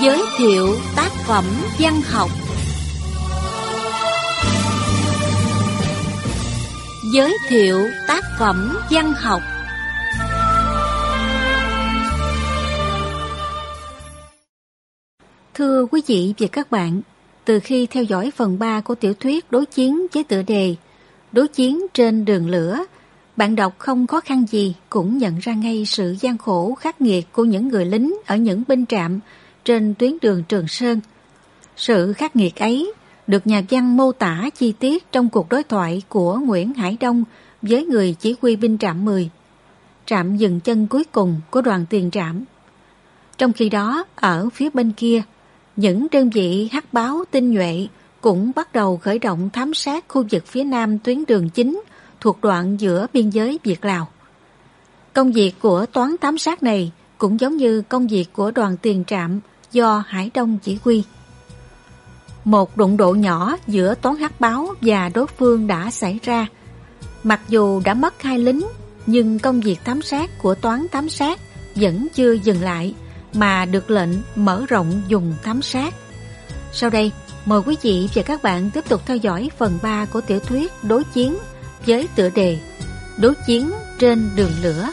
Giới thiệu tác phẩm văn học. Giới thiệu tác phẩm văn học. Thưa quý vị và các bạn, từ khi theo dõi phần 3 của tiểu thuyết Đối chiến với tựa đề Đối chiến trên đường lửa, bạn đọc không khó khăn gì cũng nhận ra ngay sự gian khổ khắc nghiệt của những người lính ở những binh trạm trên tuyến đường Trường Sơn. Sự khắc nghiệt ấy được nhà văn mô tả chi tiết trong cuộc đối thoại của Nguyễn Hải Đông với người chỉ huy binh trạm 10, trạm dừng chân cuối cùng của đoàn tiền trạm. Trong khi đó, ở phía bên kia, những đơn vị hắc báo tinh nhuệ cũng bắt đầu khởi động thám sát khu vực phía nam tuyến đường chính thuộc đoạn giữa biên giới Việt-Lào. Công việc của toán thám sát này cũng giống như công việc của đoàn tiền trạm do Hải Đông chỉ huy. Một đụng độ nhỏ giữa toán hắc báo và đối phương đã xảy ra. Mặc dù đã mất 2 lính, nhưng công việc thám sát của toán thám sát vẫn chưa dừng lại, mà được lệnh mở rộng dùng thám sát. Sau đây, mời quý vị và các bạn tiếp tục theo dõi phần 3 của tiểu thuyết Đối chiến với tựa đề Đối chiến trên đường lửa.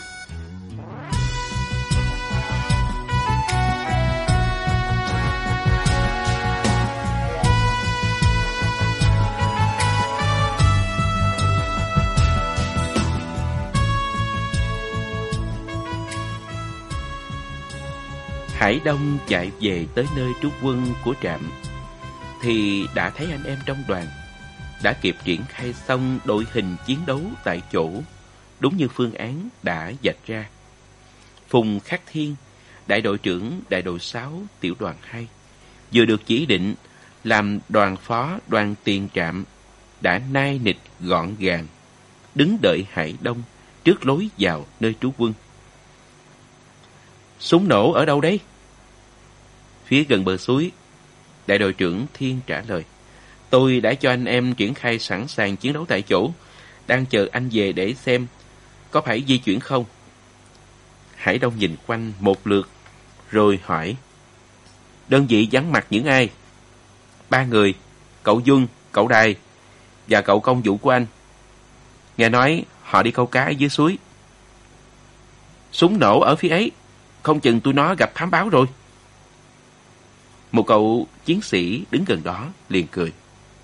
Hải Đông chạy về tới nơi trú quân của trạm thì đã thấy anh em trong đoàn đã kịp triển khai xong đội hình chiến đấu tại chỗ, đúng như phương án đã vạch ra. Phùng Khắc Thiên, đại đội trưởng đại đội 6 tiểu đoàn 2, vừa được chỉ định làm đoàn phó đoàn tiền trạm, đã nai nịch gọn gàng đứng đợi Hải Đông trước lối vào nơi trú quân. Súng nổ ở đâu đấy? Phía gần bờ suối, đại đội trưởng Thiên trả lời. Tôi đã cho anh em triển khai sẵn sàng chiến đấu tại chỗ, đang chờ anh về để xem có phải di chuyển không. Hải Đông nhìn quanh một lượt rồi hỏi. Đơn vị vắng mặt những ai? 3 người, cậu Duân, cậu Đài và cậu công vụ của anh. Nghe nói họ đi câu cá ở dưới suối. Súng nổ ở phía ấy, không chừng tụi nó gặp thám báo rồi. Một cậu chiến sĩ đứng gần đó liền cười.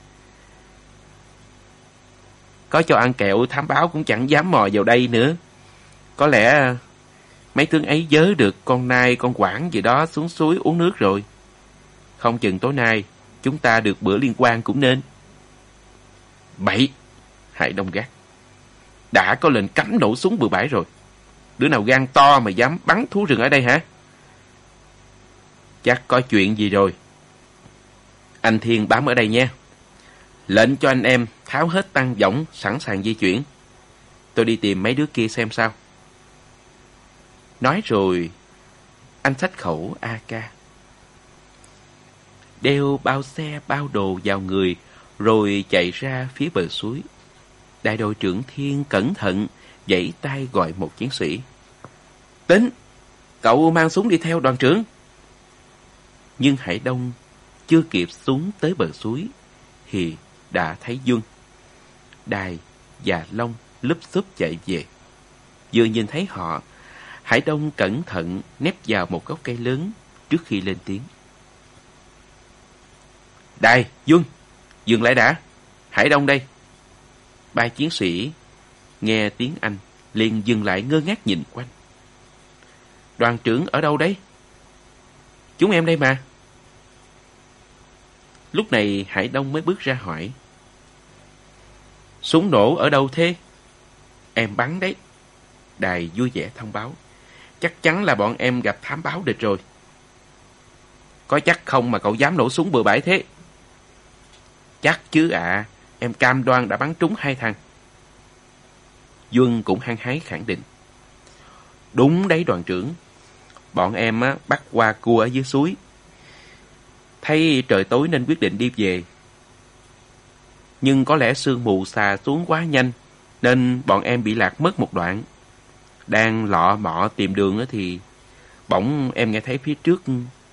Có cho ăn kẹo thám báo cũng chẳng dám mò vào đây nữa. Có lẽ mấy tướng ấy vớ được con nai con quảng gì đó xuống suối uống nước rồi. Không chừng tối nay chúng ta được bữa liên quan cũng nên. Bậy! Hải Đông gắt. Đã có lệnh cấm nổ súng bừa bãi rồi. Đứa nào gan to mà dám bắn thú rừng ở đây hả? Chắc có chuyện gì rồi. Anh Thiên bám ở đây nha. Lệnh cho anh em tháo hết tăng võng, sẵn sàng di chuyển. Tôi đi tìm mấy đứa kia xem sao. Nói rồi, anh xách khẩu AK, đeo bao xe bao đồ vào người, rồi chạy ra phía bờ suối. Đại đội trưởng Thiên cẩn thận vẫy tay gọi một chiến sĩ. Tính, cậu mang súng đi theo đoàn trưởng. Nhưng Hải Đông chưa kịp xuống tới bờ suối thì đã thấy Duân, Đài và Long lúp xúp chạy về. Vừa nhìn thấy họ, Hải Đông cẩn thận nép vào một gốc cây lớn trước khi lên tiếng. Đài, Duân, dừng lại đã. Hải Đông đây. 3 chiến sĩ nghe tiếng Anh liền dừng lại ngơ ngác nhìn quanh. Đoàn trưởng ở đâu đấy? Chúng em đây mà. Lúc này Hải Đông mới bước ra hỏi. Súng nổ ở đâu thế? Em bắn đấy. Đài vui vẻ thông báo. Chắc chắn là bọn em gặp thám báo địch rồi. Có chắc không mà cậu dám nổ súng bừa bãi thế? Chắc chứ ạ. Em cam đoan đã bắn trúng 2 thằng. Duân cũng hăng hái khẳng định. Đúng đấy đoàn trưởng. Bọn em bắt qua cua ở dưới suối. Thấy trời tối nên quyết định đi về. Nhưng có lẽ sương mù xà xuống quá nhanh, nên bọn em bị lạc mất một đoạn. Đang lọ mọ tìm đường thì bỗng em nghe thấy phía trước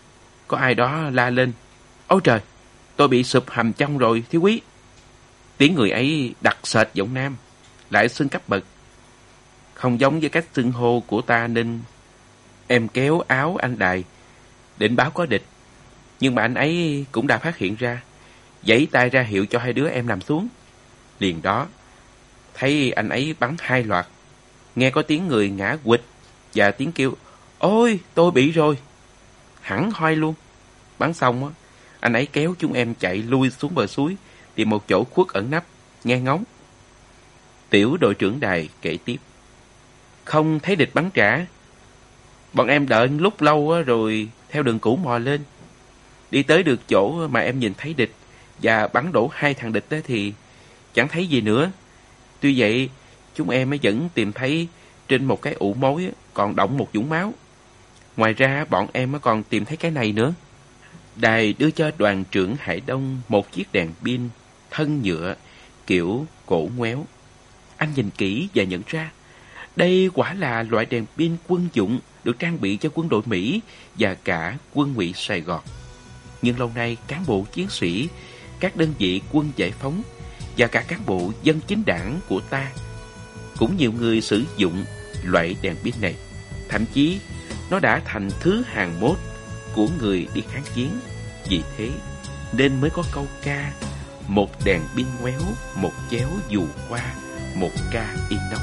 có ai đó la lên: "Ôi trời, tôi bị sụp hầm trong rồi, thiếu úy." Tiếng người ấy đặc sệt giọng nam, lại xưng cấp bậc. Không giống với cách xưng hô của ta nên em kéo áo anh Đài, định báo có địch. Nhưng mà anh ấy cũng đã phát hiện ra, giãy tay ra hiệu cho hai đứa em nằm xuống. Liền đó, thấy anh ấy bắn 2 loạt, nghe có tiếng người ngã quỵt và tiếng kêu: "Ôi, tôi bị rồi!" Hẳn hoi luôn. Bắn xong, anh ấy kéo chúng em chạy lui xuống bờ suối, tìm một chỗ khuất ẩn nấp, nghe ngóng. Tiểu đội trưởng Đài kể tiếp: "Không thấy địch bắn trả. Bọn em đợi lúc lâu rồi theo đường cũ mò lên. Đi tới được chỗ mà em nhìn thấy địch và bắn đổ 2 thằng địch thì chẳng thấy gì nữa. Tuy vậy, chúng em vẫn tìm thấy trên một cái ụ mối còn đọng một vũng máu. Ngoài ra, bọn em còn tìm thấy cái này nữa." Đài đưa cho đoàn trưởng Hải Đông một chiếc đèn pin thân nhựa kiểu cổ ngoéo. Anh nhìn kỹ và nhận ra đây quả là loại đèn pin quân dụng được trang bị cho quân đội Mỹ và cả quân Ngụy Sài Gòn. Nhưng lâu nay cán bộ chiến sĩ, các đơn vị quân giải phóng và cả cán bộ dân chính đảng của ta cũng nhiều người sử dụng loại đèn pin này. Thậm chí nó đã thành thứ hàng mốt của người đi kháng chiến. Vì thế nên mới có câu ca: "Một đèn pin ngoéo, một chéo dù qua, một ca inox."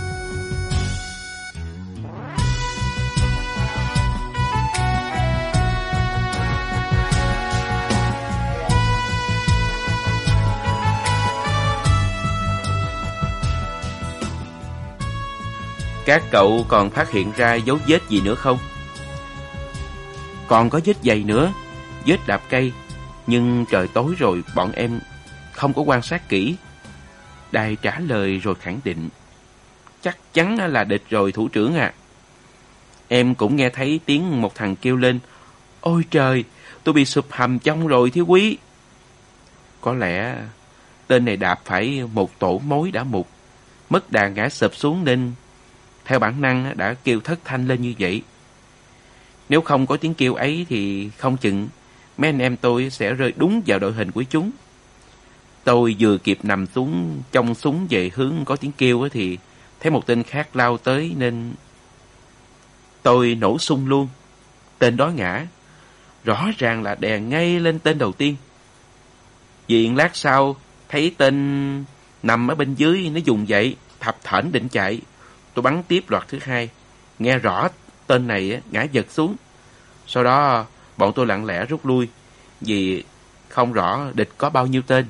Các cậu còn phát hiện ra dấu vết gì nữa không? Còn có vết giày nữa, vết đạp cây. Nhưng trời tối rồi, bọn em không có quan sát kỹ. Đài trả lời rồi khẳng định: "Chắc chắn là địch rồi, thủ trưởng ạ." Em cũng nghe thấy tiếng một thằng kêu lên: "Ôi trời, tôi bị sụp hầm trong rồi, thiếu úy." Có lẽ tên này đạp phải một tổ mối đã mục, mất đà ngã sụp xuống nên theo bản năng đã kêu thất thanh lên như vậy. Nếu không có tiếng kêu ấy thì không chừng mấy anh em tôi sẽ rơi đúng vào đội hình của chúng. Tôi vừa kịp nằm xuống trong súng về hướng có tiếng kêu thì thấy một tên khác lao tới nên tôi nổ sung luôn. Tên đó ngã, rõ ràng là đè ngay lên tên đầu tiên. Viện lát sau thấy tên nằm ở bên dưới, nó dùng dậy thập thển định chạy. Tôi bắn tiếp loạt thứ 2, nghe rõ tên này ngã giật xuống. Sau đó bọn tôi lặng lẽ rút lui vì không rõ địch có bao nhiêu tên.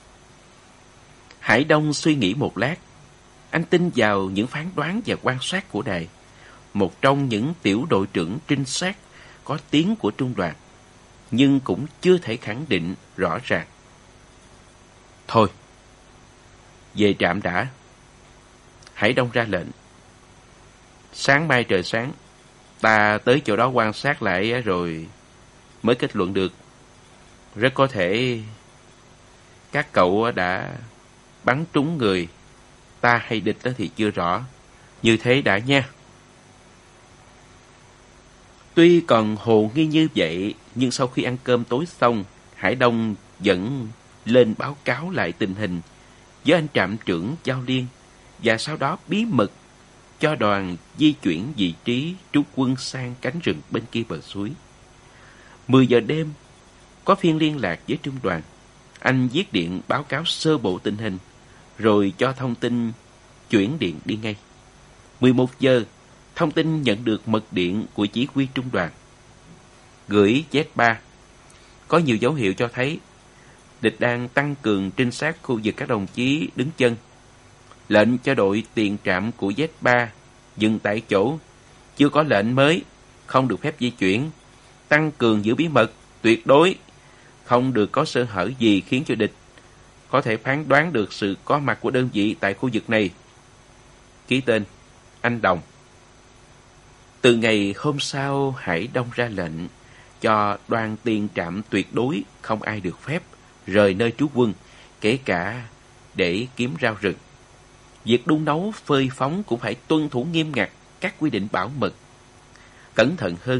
Hải Đông suy nghĩ một lát. Anh tin vào những phán đoán và quan sát của Đài, một trong những tiểu đội trưởng trinh sát có tiếng của trung đoàn, nhưng cũng chưa thể khẳng định rõ ràng. "Thôi, về trạm đã." Hải Đông ra lệnh. "Sáng mai trời sáng, ta tới chỗ đó quan sát lại rồi mới kết luận được. Rất có thể các cậu đã bắn trúng người, ta hay địch thì chưa rõ. Như thế đã nha." Tuy còn hồ nghi như vậy, nhưng sau khi ăn cơm tối xong, Hải Đông vẫn lên báo cáo lại tình hình với anh trạm trưởng Giao Liên và sau đó bí mật cho đoàn di chuyển vị trí trú quân sang cánh rừng bên kia bờ suối. 10 giờ đêm, có phiên liên lạc với trung đoàn. Anh viết điện báo cáo sơ bộ tình hình, rồi cho thông tin chuyển điện đi ngay. 11 giờ, thông tin nhận được mật điện của chỉ huy trung đoàn. Gửi Z3. Có nhiều dấu hiệu cho thấy địch đang tăng cường trinh sát khu vực các đồng chí đứng chân. Lệnh cho đội tiền trạm của Z3 dừng tại chỗ. Chưa có lệnh mới, không được phép di chuyển. Tăng cường giữ bí mật, tuyệt đối. Không được có sơ hở gì khiến cho địch có thể phán đoán được sự có mặt của đơn vị tại khu vực này. Ký tên Anh Đồng. Từ ngày hôm sau, Hải Đông ra lệnh cho đoàn tiền trạm tuyệt đối không ai được phép rời nơi trú quân, kể cả để kiếm rau rừng. Việc đun nấu, phơi phóng cũng phải tuân thủ nghiêm ngặt các quy định bảo mật. Cẩn thận hơn,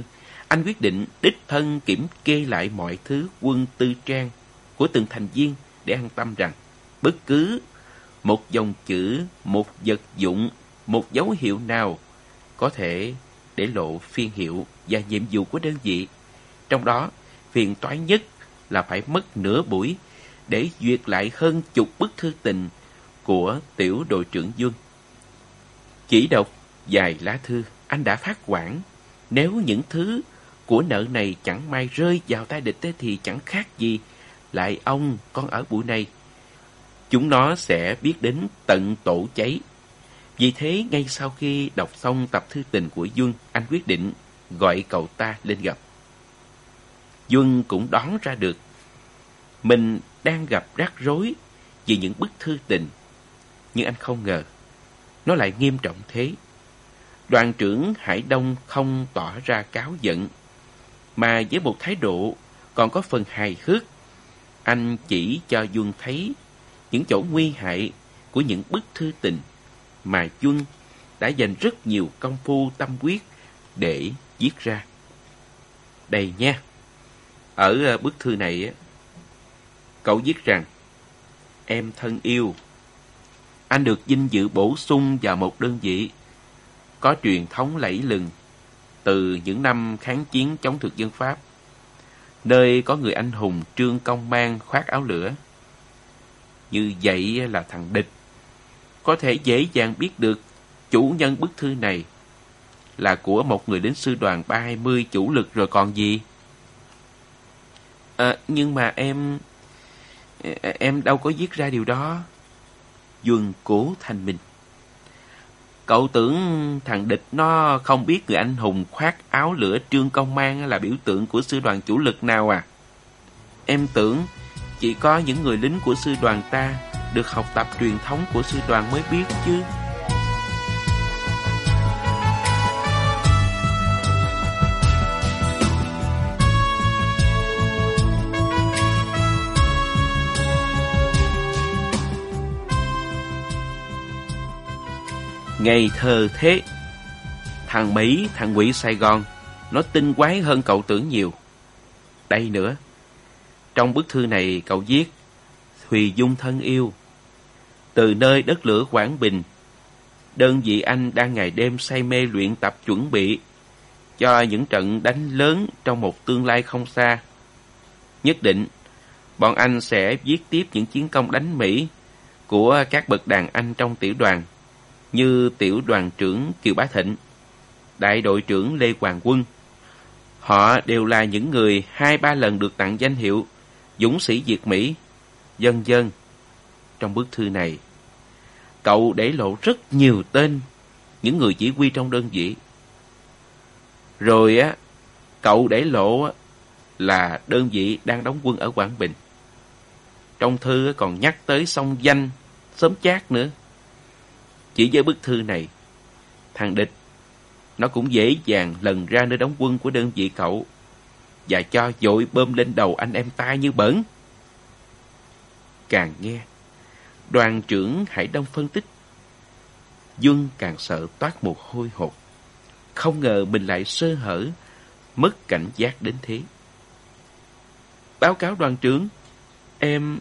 Anh quyết định đích thân kiểm kê lại mọi thứ quân tư trang của từng thành viên để an tâm rằng bất cứ một dòng chữ, một vật dụng, một dấu hiệu nào có thể để lộ phiên hiệu và nhiệm vụ của đơn vị. Trong đó, phiền toái nhất là phải mất nửa buổi để duyệt lại hơn chục bức thư tình của tiểu đội trưởng Duân. Chỉ đọc vài lá thư, anh đã phát hoảng. Nếu những thứ của nợ này chẳng may rơi vào tay địch thì chẳng khác gì lại ông con ở bụi này. Chúng nó sẽ biết đến tận tổ cháy. Vì thế, ngay sau khi đọc xong tập thư tình của Duân, anh quyết định gọi cậu ta lên gặp. Duân cũng đoán ra được mình đang gặp rắc rối vì những bức thư tình. Nhưng anh không ngờ nó lại nghiêm trọng thế. Đoàn trưởng Hải Đông không tỏ ra cáu giận, mà với một thái độ còn có phần hài hước, anh chỉ cho Duân thấy những chỗ nguy hại của những bức thư tình mà Duân đã dành rất nhiều công phu tâm huyết để viết ra. Đây nha, ở bức thư này cậu viết rằng: em thân yêu, anh được vinh dự bổ sung vào một đơn vị có truyền thống lẫy lừng từ những năm kháng chiến chống thực dân Pháp, nơi có người anh hùng Trương Công Mang khoác áo lửa. Như vậy là thằng địch có thể dễ dàng biết được chủ nhân bức thư này là của một người lính sư đoàn 320 chủ lực rồi còn gì. Nhưng mà em đâu có viết ra điều đó. Duân cố thanh minh. Cậu tưởng thằng địch nó không biết người anh hùng khoác áo lửa Trương Công Mang là biểu tượng của sư đoàn chủ lực nào à? Em tưởng chỉ có những người lính của sư đoàn ta được học tập truyền thống của sư đoàn mới biết chứ. Ngây thơ thế. Thằng Mỹ, thằng quỷ Sài Gòn, nó tinh quái hơn cậu tưởng nhiều. Đây nữa, trong bức thư này cậu viết: Thùy Dung thân yêu, từ nơi đất lửa Quảng Bình, đơn vị anh đang ngày đêm say mê luyện tập chuẩn bị cho những trận đánh lớn trong một tương lai không xa. Nhất định, bọn anh sẽ viết tiếp những chiến công đánh Mỹ của các bậc đàn anh trong tiểu đoàn, như tiểu đoàn trưởng Kiều Bá Thịnh, đại đội trưởng Lê Hoàng Quân. Họ đều là những người 2-3 lần được tặng danh hiệu dũng sĩ Việt Mỹ, vân vân. Trong bức thư này, cậu để lộ rất nhiều tên những người chỉ huy trong đơn vị. Rồi cậu để lộ là đơn vị đang đóng quân ở Quảng Bình. Trong thư còn nhắc tới sông Danh, xóm Chát nữa. Chỉ với bức thư này, thằng địch nó cũng dễ dàng lần ra nơi đóng quân của đơn vị cậu và cho dội bơm lên đầu anh em ta như bẩn. Càng nghe đoàn trưởng Hải Đông phân tích, Duân càng sợ toát mồ hôi hột. Không ngờ mình lại sơ hở, mất cảnh giác đến thế. Báo cáo đoàn trưởng, em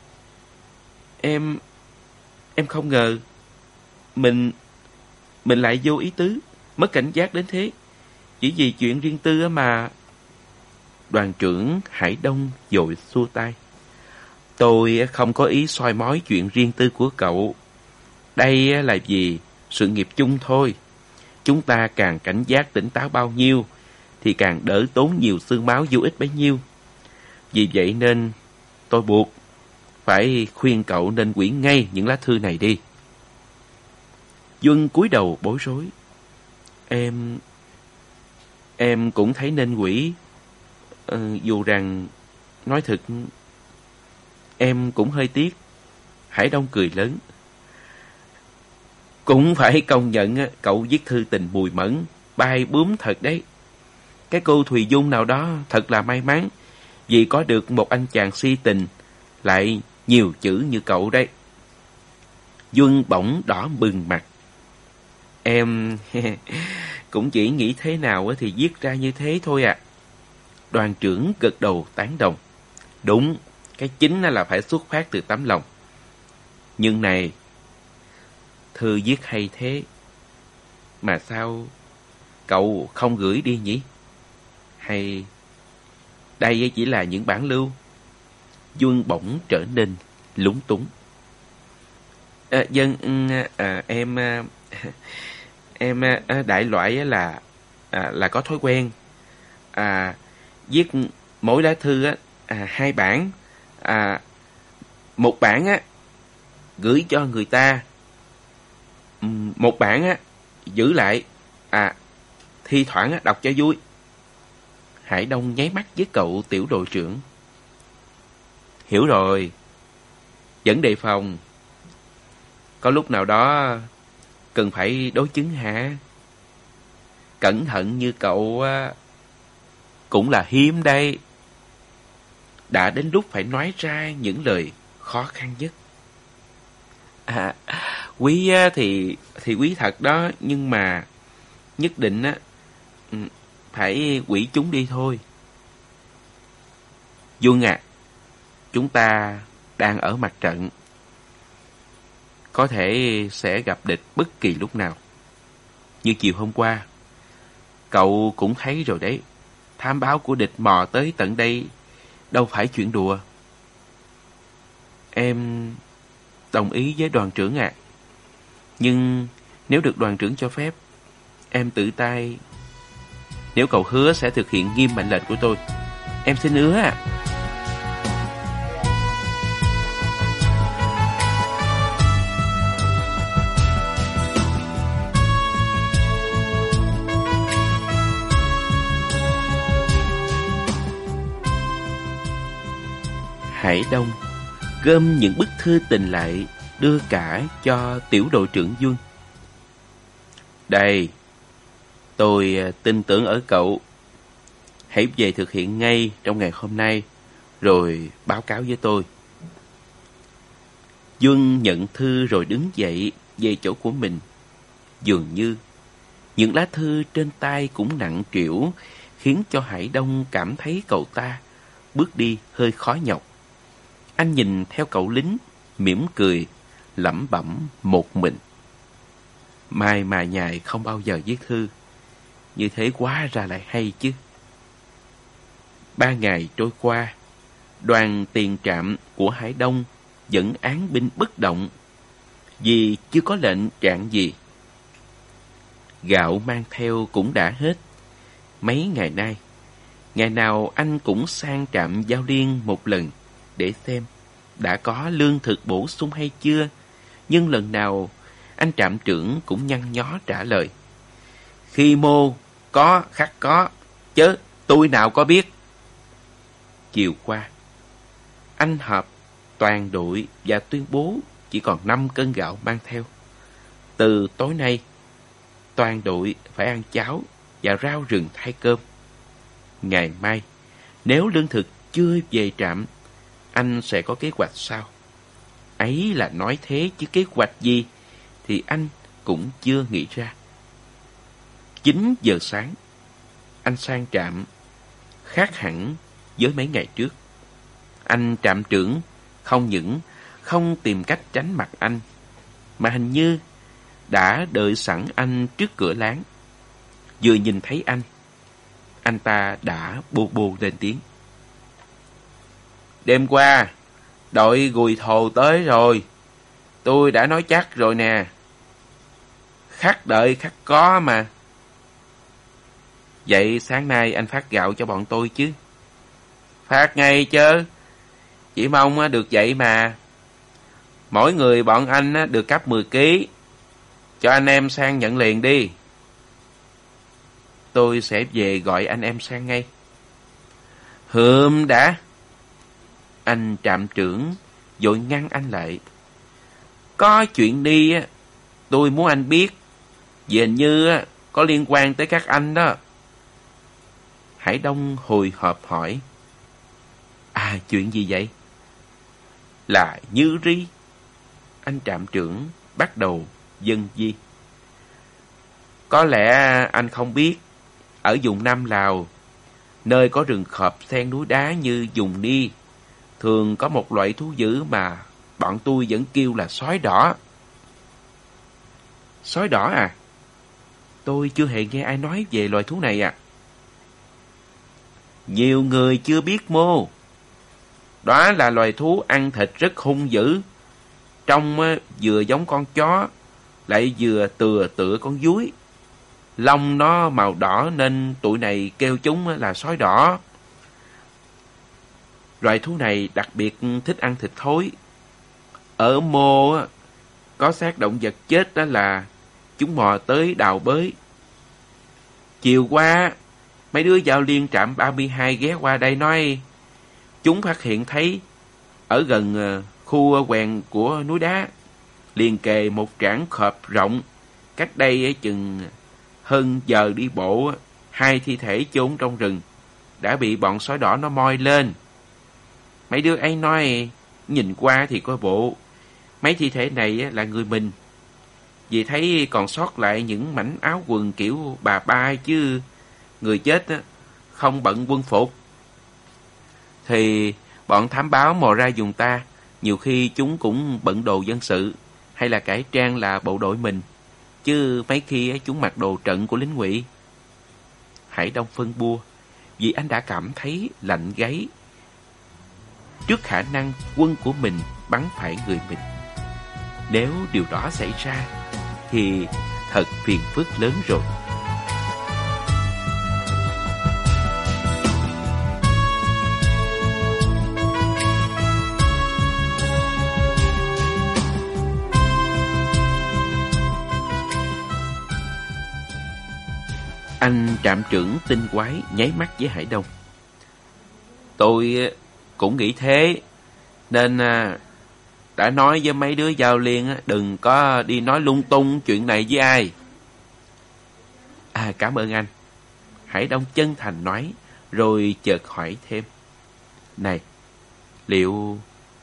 không ngờ mình lại vô ý tứ, mất cảnh giác đến thế. Chỉ vì chuyện riêng tư mà. Đoàn trưởng Hải Đông vội xua tay. Tôi không có ý soi mói chuyện riêng tư của cậu. Đây là vì sự nghiệp chung thôi. Chúng ta càng cảnh giác tỉnh táo bao nhiêu thì càng đỡ tốn nhiều xương máu vô ích bấy nhiêu. Vì vậy nên tôi buộc phải khuyên cậu nên hủy ngay những lá thư này đi. Duân cúi đầu bối rối. Em cũng thấy nên hủy. Dù rằng nói thật, em cũng hơi tiếc. Hải Đông cười lớn. Cũng phải công nhận cậu viết thư tình mùi mẫn, bay bướm thật đấy. Cái cô Thùy Dung nào đó thật là may mắn vì có được một anh chàng si tình lại nhiều chữ như cậu đấy. Duân bỗng đỏ bừng mặt. cũng chỉ nghĩ thế nào thì viết ra như thế thôi à. Đoàn trưởng gật đầu tán đồng. Đúng, cái chính là phải xuất phát từ tấm lòng. Nhưng này, thư viết hay thế, mà sao cậu không gửi đi nhỉ? Hay đây chỉ là những bản lưu? Duân bỗng trở nên lúng túng. Em đại loại là có thói quen viết mỗi lá thư 2 bản, một bản gửi cho người ta, một bản giữ lại, thi thoảng đọc cho vui. Hải Đông nháy mắt với cậu tiểu đội trưởng. Hiểu rồi, vẫn đề phòng. Có lúc nào đó cần phải đối chứng hả? Cẩn thận như cậu cũng là hiếm đây. Đã đến lúc phải nói ra những lời khó khăn nhất. Quý thì quý thật đó, nhưng mà nhất định phải quỷ chúng đi thôi. Duân chúng ta đang ở mặt trận, có thể sẽ gặp địch bất kỳ lúc nào. Như chiều hôm qua, cậu cũng thấy rồi đấy, thám báo của địch mò tới tận đây đâu phải chuyện đùa. Em đồng ý với đoàn trưởng nhưng nếu được đoàn trưởng cho phép, em tự tay. Nếu cậu hứa sẽ thực hiện nghiêm mệnh lệnh của tôi, em xin hứa Hải Đông gom những bức thư tình lại, đưa cả cho tiểu đội trưởng Duân. Đây, tôi tin tưởng ở cậu. Hãy về thực hiện ngay trong ngày hôm nay, rồi báo cáo với tôi. Duân nhận thư rồi đứng dậy về chỗ của mình. Dường như những lá thư trên tay cũng nặng trĩu, khiến cho Hải Đông cảm thấy cậu ta bước đi hơi khó nhọc. Anh nhìn theo cậu lính, mỉm cười, lẩm bẩm một mình. Mai mà nhài không bao giờ viết thư, như thế quá ra lại hay chứ. 3 ngày trôi qua, đoàn tiền trạm của Hải Đông vẫn án binh bất động, vì chưa có lệnh trạng gì. Gạo mang theo cũng đã hết. Mấy ngày nay, ngày nào anh cũng sang trạm Giao Liên một lần để xem đã có lương thực bổ sung hay chưa. Nhưng lần nào anh trạm trưởng cũng nhăn nhó trả lời: khi mô có khắc có, chớ tôi nào có biết. Chiều qua, anh họp toàn đội và tuyên bố chỉ còn 5 cân gạo mang theo. Từ tối nay, toàn đội phải ăn cháo và rau rừng thay cơm. Ngày mai, nếu lương thực chưa về trạm, anh sẽ có kế hoạch sau. Ấy là nói thế chứ kế hoạch gì thì anh cũng chưa nghĩ ra. 9 giờ sáng, anh sang trạm, khác hẳn với mấy ngày trước. Anh trạm trưởng không những không tìm cách tránh mặt anh, mà hình như đã đợi sẵn anh trước cửa láng. Vừa nhìn thấy anh ta đã bô bô lên tiếng: đêm qua, đội gùi thồ tới rồi. Tôi đã nói chắc rồi nè. Khắc đợi khắc có mà. Vậy sáng nay anh phát gạo cho bọn tôi chứ? Phát ngay chứ. Chỉ mong được vậy mà. Mỗi người bọn anh được cấp 10 ký. Cho anh em sang nhận liền đi. Tôi sẽ về gọi anh em sang ngay. Hừm đã. Anh trạm trưởng vội ngăn anh lại. Có chuyện đi tôi muốn anh biết. Vì hình như có liên quan tới các anh đó. Hải Đông hồi hộp hỏi: chuyện gì vậy? Là Như Ri. Anh trạm trưởng bắt đầu dâng di. Có lẽ anh không biết, ở vùng Nam Lào, nơi có rừng khộp xen núi đá như vùng Ni, thường có một loại thú dữ mà bọn tôi vẫn kêu là sói đỏ. Sói đỏ à? Tôi chưa hề nghe ai nói về loài thú này à. Nhiều người chưa biết mô. Đó là loài thú ăn thịt rất hung dữ. Trông vừa giống con chó, lại vừa tựa con dúi. Lông nó màu đỏ nên tụi này kêu chúng là sói đỏ. Loài thú này đặc biệt thích ăn thịt thối. Ở mô có xác động vật chết đó là chúng mò tới đào bới. Chiều qua, mấy đứa giao liên trạm 32 ghé qua đây nói chúng phát hiện thấy ở gần khu quèn của núi đá, liền kề một trảng khộp rộng, cách đây chừng hơn giờ đi bộ, 2 thi thể chôn trong rừng, đã bị bọn sói đỏ nó moi lên. Mấy đứa ấy nói nhìn qua thì coi bộ mấy thi thể này là người mình, vì thấy còn sót lại những mảnh áo quần kiểu bà ba, chứ người chết không bận quân phục. Thì bọn thám báo mò ra vùng ta, nhiều khi chúng cũng bận đồ dân sự hay là cải trang là bộ đội mình, chứ mấy khi chúng mặc đồ trận của lính ngụy. Hải Đông phân bua vì anh đã cảm thấy lạnh gáy trước khả năng quân của mình bắn phải người mình. Nếu điều đó xảy ra thì thật phiền phức lớn rồi. Anh trạm trưởng tinh quái nháy mắt với Hải Đông. Tôi cũng nghĩ thế, nên đã nói với mấy đứa giao liên đừng có đi nói lung tung chuyện này với ai. Cảm ơn anh. Hải Đông chân thành nói, rồi chợt hỏi thêm. Này, liệu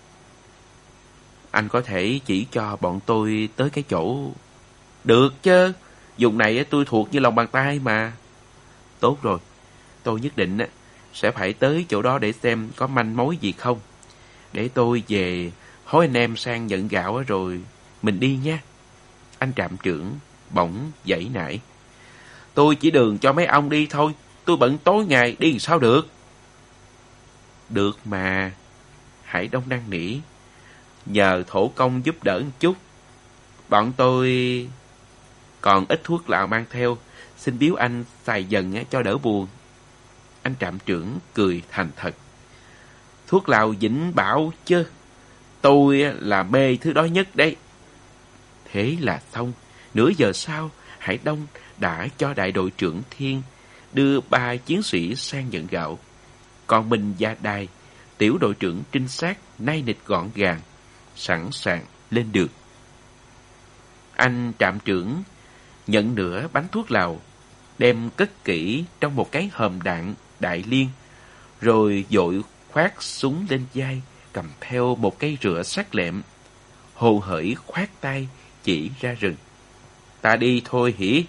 anh có thể chỉ cho bọn tôi tới cái chỗ? Được chứ, vùng này tôi thuộc như lòng bàn tay mà. Tốt rồi, tôi nhất định sẽ phải tới chỗ đó để xem có manh mối gì không. Để tôi về hối anh em sang nhận gạo rồi mình đi nha. Anh trạm trưởng bỗng giãy nảy. Tôi chỉ đường cho mấy ông đi thôi, tôi bận tối ngày đi làm sao được. Được mà. Hải Đông năn nỉ. Nhờ thổ công giúp đỡ một chút. Bọn tôi còn ít thuốc lào mang theo, xin biếu anh xài dần cho đỡ buồn. Anh trạm trưởng cười thành thật. Thuốc lào Vĩnh Bảo chứ, tôi là mê thứ đó nhất đấy. Thế là xong. Nửa giờ sau, Hải Đông đã cho đại đội trưởng Thiên đưa 3 chiến sĩ sang nhận gạo. Còn mình và Đài, tiểu đội trưởng trinh sát nay nịch gọn gàng, sẵn sàng lên đường. Anh trạm trưởng nhận nửa bánh thuốc lào, đem cất kỹ trong một cái hòm đạn đại liên, rồi vội khoác súng lên vai, cầm theo một cây rựa sắc lẹm, hồ hởi khoát tay chỉ ra rừng. Ta đi thôi hỉ.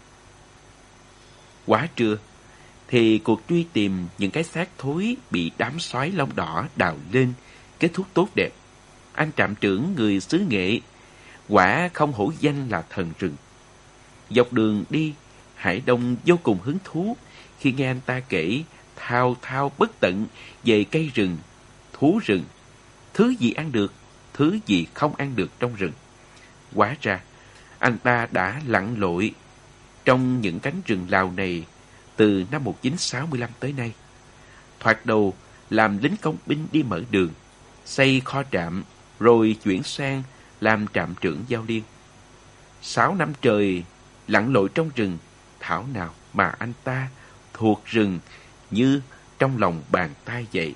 Quá trưa thì cuộc truy tìm những cái xác thối bị đám sói lông đỏ đào lên kết thúc tốt đẹp. Anh trạm trưởng người xứ Nghệ quả không hổ danh là thần rừng. Dọc đường đi, Hải Đông vô cùng hứng thú khi nghe anh ta kể thao thao bất tận về cây rừng, thú rừng, thứ gì ăn được, thứ gì không ăn được trong rừng. Hóa ra, anh ta đã lặn lội trong những cánh rừng Lào này từ năm 1965 tới nay. Thoạt đầu làm lính công binh đi mở đường, xây kho trạm, rồi chuyển sang làm trạm trưởng giao liên. 6 năm trời lặn lội trong rừng, thảo nào mà anh ta thuộc rừng như trong lòng bàn tay vậy.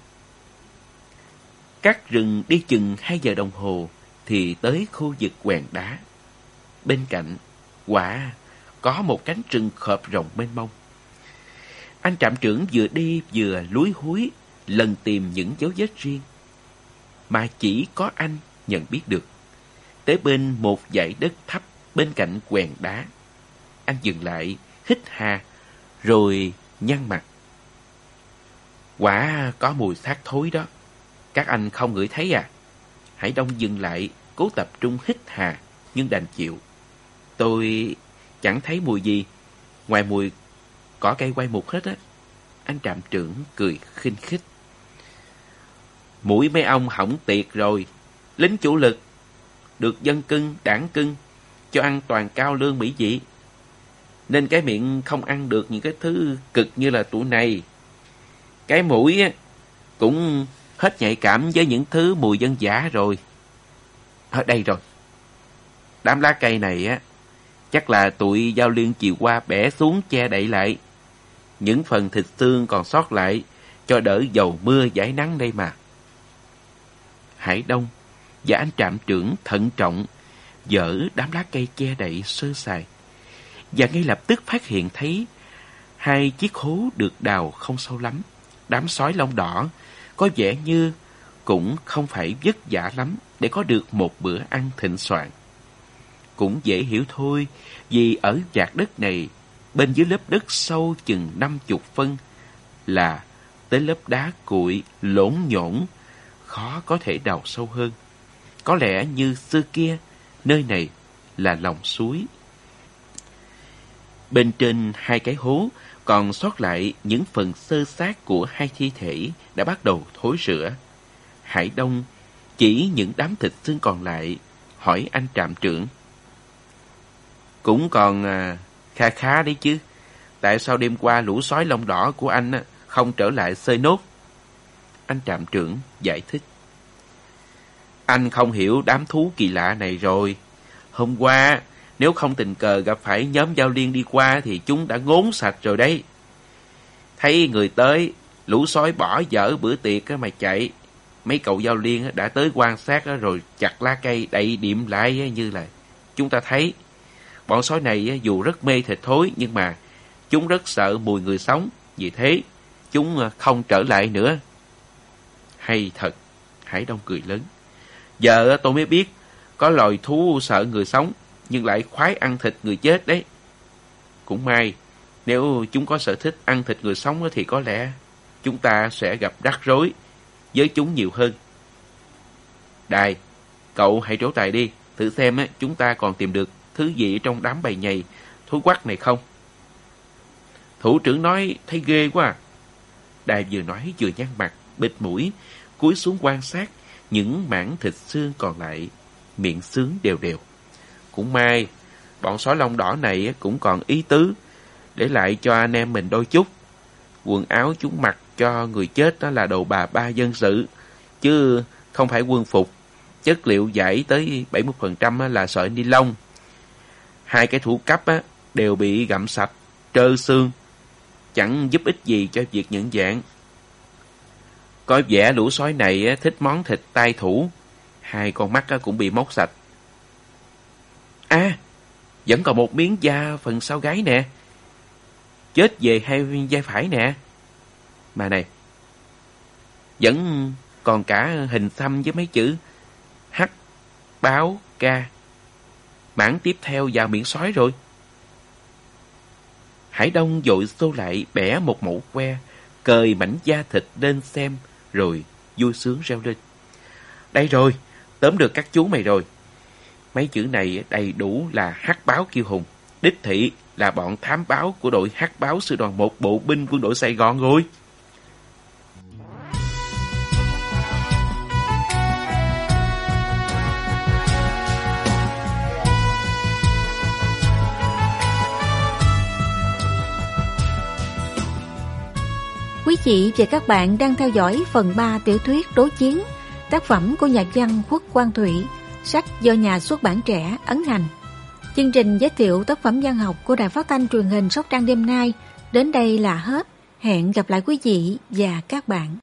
Cắt rừng đi chừng 2 giờ đồng hồ thì tới khu vực quèn đá. Bên cạnh, quả có một cánh rừng khộp rộng mênh mông. Anh trạm trưởng vừa đi vừa lúi húi lần tìm những dấu vết riêng mà chỉ có anh nhận biết được. Tới bên một dãy đất thấp bên cạnh quèn đá, anh dừng lại, hít hà, rồi nhăn mặt. Quả có mùi xác thối đó. Các anh không ngửi thấy à? Hải Đông dừng lại, cố tập trung hít hà, nhưng đành chịu. Tôi chẳng thấy mùi gì, ngoài mùi cỏ cây quay mục hết á. Anh trạm trưởng cười khinh khích. Mũi mấy ông hỏng tiệt rồi. Lính chủ lực, được dân cưng, đảng cưng, cho ăn toàn cao lương mỹ vị. Nên cái miệng không ăn được những cái thứ cực như là tụi này. Cái mũi á, cũng hết nhạy cảm với những thứ mùi dân dã rồi. Ở đây rồi. Đám lá cây này á, chắc là tụi Giao Liên chiều qua bẻ xuống che đậy lại. Những phần thịt xương còn sót lại, cho đỡ dầu mưa giải nắng đây mà. Hải Đông và anh trạm trưởng thận trọng dỡ đám lá cây che đậy sơ sài, và ngay lập tức phát hiện thấy 2 chiếc hố được đào không sâu lắm. Đám sói lông đỏ có vẻ như cũng không phải vất vả lắm để có được một bữa ăn thịnh soạn. Cũng dễ hiểu thôi, vì ở vạt đất này, bên dưới lớp đất sâu chừng 50 phân là tới lớp đá cuội lổn nhổn, khó có thể đào sâu hơn. Có lẽ như xưa kia, nơi này là lòng suối. Bên trên 2 cái hố còn sót lại những phần xơ xác của 2 thi thể đã bắt đầu thối rữa. Hải Đông chỉ những đám thịt xương còn lại, hỏi anh trạm trưởng. Cũng còn kha khá đấy chứ. Tại sao đêm qua lũ sói lông đỏ của anh không trở lại xơi nốt? Anh trạm trưởng giải thích. Anh không hiểu đám thú kỳ lạ này rồi. Hôm qua, nếu không tình cờ gặp phải nhóm Giao Liên đi qua thì chúng đã ngốn sạch rồi đấy. Thấy người tới, lũ sói bỏ dở bữa tiệc mà chạy. Mấy cậu Giao Liên đã tới quan sát rồi chặt lá cây đậy điểm lại như là chúng ta thấy. Bọn sói này dù rất mê thịt thối nhưng mà chúng rất sợ mùi người sống. Vì thế, chúng không trở lại nữa. Hay thật, Hải Đông cười lớn. Giờ tôi mới biết có loài thú sợ người sống nhưng lại khoái ăn thịt người chết đấy. Cũng may, nếu chúng có sở thích ăn thịt người sống thì có lẽ chúng ta sẽ gặp rắc rối với chúng nhiều hơn. Đài, cậu hãy trổ tài đi, thử xem chúng ta còn tìm được thứ gì trong đám bầy nhầy thối quắc này không. Thủ trưởng nói thấy ghê quá à. Đài vừa nói vừa nhăn mặt, bịt mũi, cúi xuống quan sát những mảng thịt xương còn lại, miệng sướng đều đều. Cũng may, bọn sói lông đỏ này cũng còn ý tứ, để lại cho anh em mình đôi chút. Quần áo chúng mặc cho người chết đó là đồ bà ba dân sự, chứ không phải quân phục. Chất liệu vải tới 70% là sợi ni lông. 2 cái thủ cấp đều bị gặm sạch, trơ xương, chẳng giúp ích gì cho việc nhận dạng. Có vẻ lũ sói này thích món thịt tai thủ. 2 con mắt cũng bị móc sạch. À, vẫn còn một miếng da phần sau gáy nè. Chết về 2 vai phải nè. Mà này, vẫn còn cả hình xăm với mấy chữ H, báo, K. Mảng tiếp theo vào miệng sói rồi. Hải Đông vội xô lại bẻ một mẩu que, cời mảnh da thịt lên xem, rồi vui sướng reo lên. Đây rồi, tóm được các chú mày rồi. Mấy chữ này đầy đủ là Hắc báo Kiêu Hùng, đích thị là bọn thám báo của đội Hắc báo sư đoàn 1 bộ binh quân đội Sài Gòn rồi. Quý vị và các bạn đang theo dõi phần 3 tiểu thuyết Đối Chiến, tác phẩm của nhà văn Khuất Quang Thủy, sách do nhà xuất bản Trẻ ấn hành. Chương trình giới thiệu tác phẩm văn học của Đài Phát thanh Truyền hình Sóc Trăng đêm nay đến đây là hết. Hẹn gặp lại quý vị và các bạn.